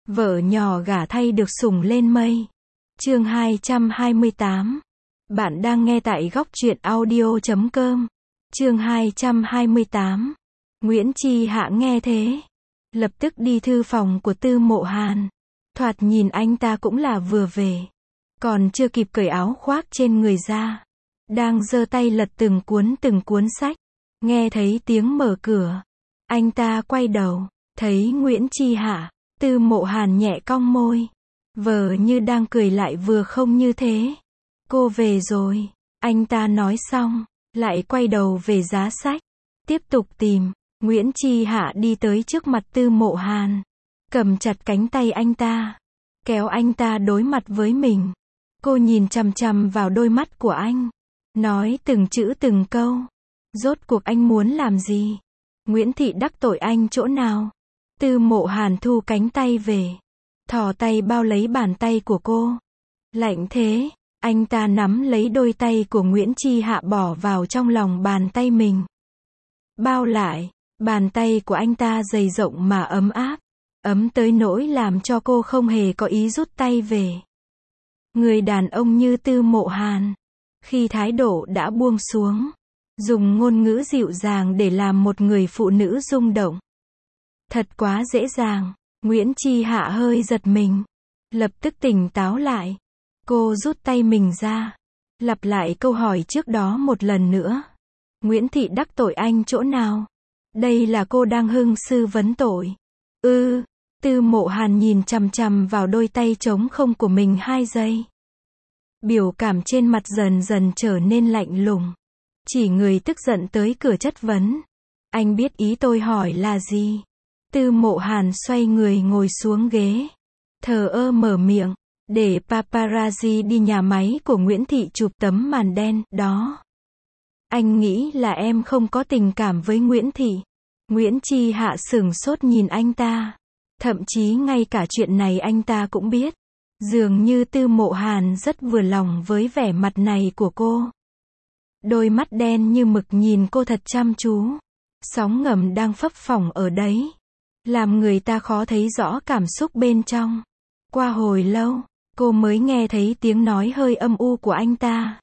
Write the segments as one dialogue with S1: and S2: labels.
S1: Vợ nhỏ gả thay được sủng lên mây. Chương 228. Bạn đang nghe tại góc truyện audio.com. Chương 228. Nguyễn Chi Hạ nghe thế, lập tức đi thư phòng của Tư Mộ Hàn. Thoạt nhìn anh ta cũng là vừa về, còn chưa kịp cởi áo khoác trên người ra, đang giơ tay lật từng cuốn sách. Nghe thấy tiếng mở cửa, anh ta quay đầu, thấy Nguyễn Chi Hạ. Tư Mộ Hàn nhẹ cong môi, vờ như đang cười lại vừa không như thế. Cô về rồi, anh ta nói xong, lại quay đầu về giá sách, tiếp tục tìm. Nguyễn Chi Hạ đi tới trước mặt Tư Mộ Hàn, cầm chặt cánh tay anh ta, kéo anh ta đối mặt với mình. Cô nhìn chằm chằm vào đôi mắt của anh, nói từng chữ từng câu. Rốt cuộc anh muốn làm gì? Nguyễn Thị đắc tội anh chỗ nào? Tư Mộ Hàn thu cánh tay về, thò tay bao lấy bàn tay của cô. Lạnh thế, anh ta nắm lấy đôi tay của Nguyễn Chi Hạ bỏ vào trong lòng bàn tay mình. Bao lại, bàn tay của anh ta dày rộng mà ấm áp, ấm tới nỗi làm cho cô không hề có ý rút tay về. Người đàn ông như Tư Mộ Hàn, khi thái độ đã buông xuống, dùng ngôn ngữ dịu dàng để làm một người phụ nữ rung động. Thật quá dễ dàng. Nguyễn Chi Hạ hơi giật mình, lập tức tỉnh táo lại. Cô rút tay mình ra, lặp lại câu hỏi trước đó một lần nữa. Nguyễn Thị đắc tội anh chỗ nào? Đây là cô đang hưng sư vấn tội. Tư Mộ Hàn nhìn chằm chằm vào đôi tay trống không của mình 2 giây. Biểu cảm trên mặt dần dần trở nên lạnh lùng. Chỉ người tức giận tới cửa chất vấn. Anh biết ý tôi hỏi là gì? Tư Mộ Hàn xoay người ngồi xuống ghế, thờ ơ mở miệng, để paparazzi đi nhà máy của Nguyễn Thị chụp tấm màn đen đó. Anh nghĩ là em không có tình cảm với Nguyễn Thị. Nguyễn Chi Hạ sửng sốt nhìn anh ta. Thậm chí ngay cả chuyện này anh ta cũng biết. Dường như Tư Mộ Hàn rất vừa lòng với vẻ mặt này của cô. Đôi mắt đen như mực nhìn cô thật chăm chú. Sóng ngầm đang phấp phồng ở đấy, làm người ta khó thấy rõ cảm xúc bên trong. Qua hồi lâu, cô mới nghe thấy tiếng nói hơi âm u của anh ta.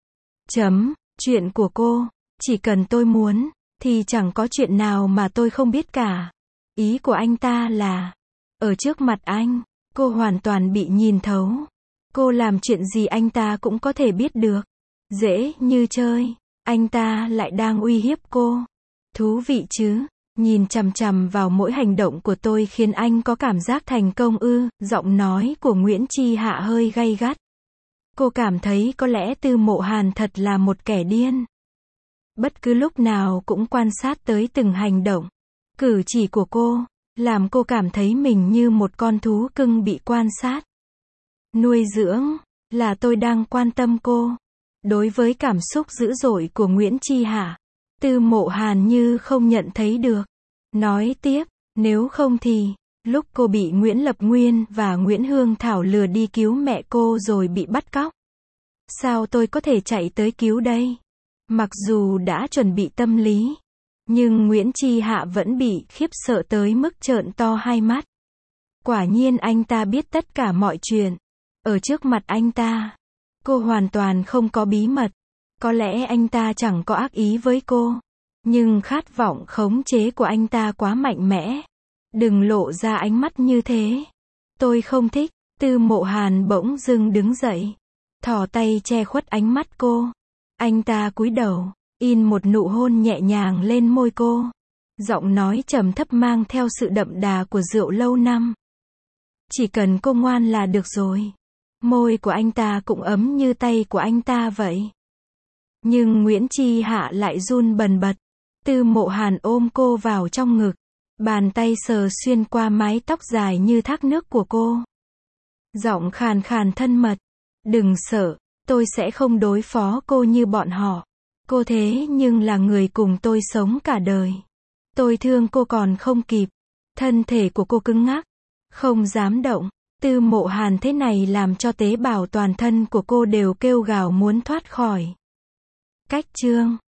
S1: Chuyện của cô, chỉ cần tôi muốn, thì chẳng có chuyện nào mà tôi không biết cả. Ý của anh ta là, ở trước mặt anh, cô hoàn toàn bị nhìn thấu. Cô làm chuyện gì anh ta cũng có thể biết được. Dễ như chơi, anh ta lại đang uy hiếp cô. Thú vị chứ? Nhìn chằm chằm vào mỗi hành động của tôi khiến anh có cảm giác thành công ư? Giọng nói của Nguyễn Chi Hạ hơi gay gắt. Cô cảm thấy có lẽ Tư Mộ Hàn thật là một kẻ điên. Bất cứ lúc nào cũng quan sát tới từng hành động, cử chỉ của cô, làm cô cảm thấy mình như một con thú cưng bị quan sát, nuôi dưỡng. Là tôi đang quan tâm cô. Đối với cảm xúc dữ dội của Nguyễn Chi Hạ, Tư Mộ Hàn như không nhận thấy được. Nói tiếp, nếu không thì, lúc cô bị Nguyễn Lập Nguyên và Nguyễn Hương Thảo lừa đi cứu mẹ cô rồi bị bắt cóc, sao tôi có thể chạy tới cứu đây? Mặc dù đã chuẩn bị tâm lý, nhưng Nguyễn Chi Hạ vẫn bị khiếp sợ tới mức trợn to hai mắt. Quả nhiên anh ta biết tất cả mọi chuyện. Ở trước mặt anh ta, cô hoàn toàn không có bí mật. Có lẽ anh ta chẳng có ác ý với cô, nhưng khát vọng khống chế của anh ta quá mạnh mẽ. Đừng lộ ra ánh mắt như thế. Tôi không thích. Tư Mộ Hàn bỗng dưng đứng dậy, thò tay che khuất ánh mắt cô. Anh ta cúi đầu, in một nụ hôn nhẹ nhàng lên môi cô. Giọng nói trầm thấp mang theo sự đậm đà của rượu lâu năm. Chỉ cần cô ngoan là được rồi. Môi của anh ta cũng ấm như tay của anh ta vậy. Nhưng Nguyễn Chi Hạ lại run bần bật. Tư Mộ Hàn ôm cô vào trong ngực, bàn tay sờ xuyên qua mái tóc dài như thác nước của cô. Giọng khàn khàn thân mật. Đừng sợ, tôi sẽ không đối phó cô như bọn họ. Cô thế nhưng là người cùng tôi sống cả đời. Tôi thương cô còn không kịp. Thân thể của cô cứng ngắc, không dám động. Tư Mộ Hàn thế này làm cho tế bào toàn thân của cô đều kêu gào muốn thoát khỏi. Cách chương